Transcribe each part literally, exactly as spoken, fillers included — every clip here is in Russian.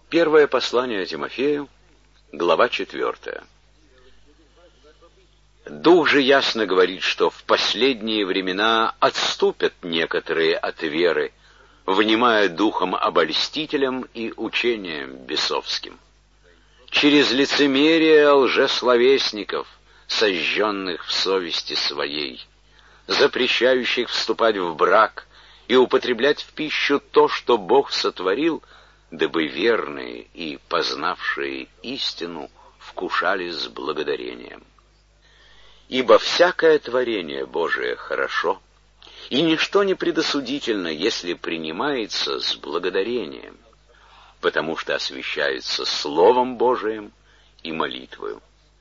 Первое послание Тимофею, глава четвертая. Дух же ясно говорит, что в последние времена отступят некоторые от веры, внимая духом обольстителям и учением бесовским. Через лицемерие лжесловесников, сожженных в совести своей, запрещающих вступать в брак и употреблять в пищу то, что Бог сотворил, дабы верные и познавшие истину вкушали с благодарением. Ибо всякое творение Божие хорошо, и ничто не предосудительно, если принимается с благодарением, потому что освящается Словом Божиим и молитвою.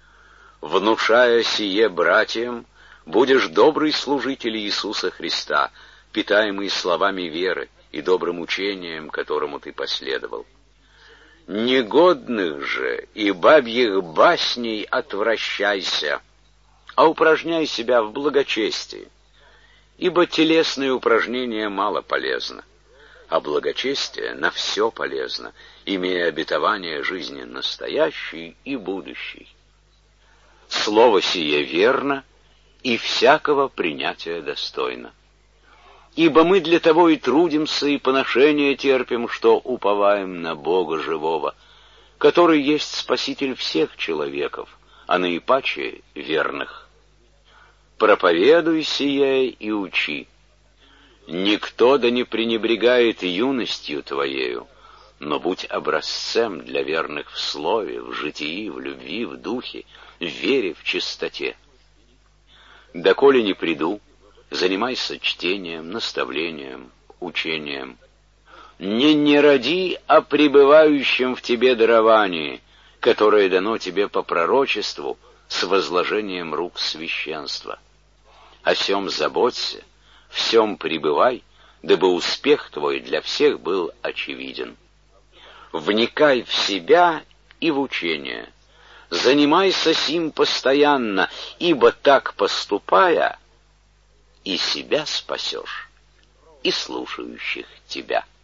Внушая сие братьям, будешь добрый служитель Иисуса Христа, питаемый словами веры и добрым учением, которому ты последовал. Негодных же и бабьих басней отвращайся, а упражняй себя в благочестии, ибо телесные упражнения мало полезно, а благочестие на все полезно, имея обетование жизни настоящей и будущей. Слово сие верно и всякого принятия достойно. Ибо мы для того и трудимся, и поношения терпим, что уповаем на Бога живого, который есть Спаситель всех человеков, а наипаче верных. Проповедуй сие и учи. Никто да не пренебрегает юностью твоею, но будь образцем для верных в слове, в житии, в любви, в духе, в вере, в чистоте. Доколе не приду, занимайся чтением, наставлением, учением. Не не ради о пребывающем в тебе даровании, которое дано тебе по пророчеству с возложением рук священства. О сем заботься, в сем пребывай, дабы успех твой для всех был очевиден. Вникай в себя и в учение, занимайся сим постоянно, ибо так поступая, и себя спасешь, и слушающих тебя.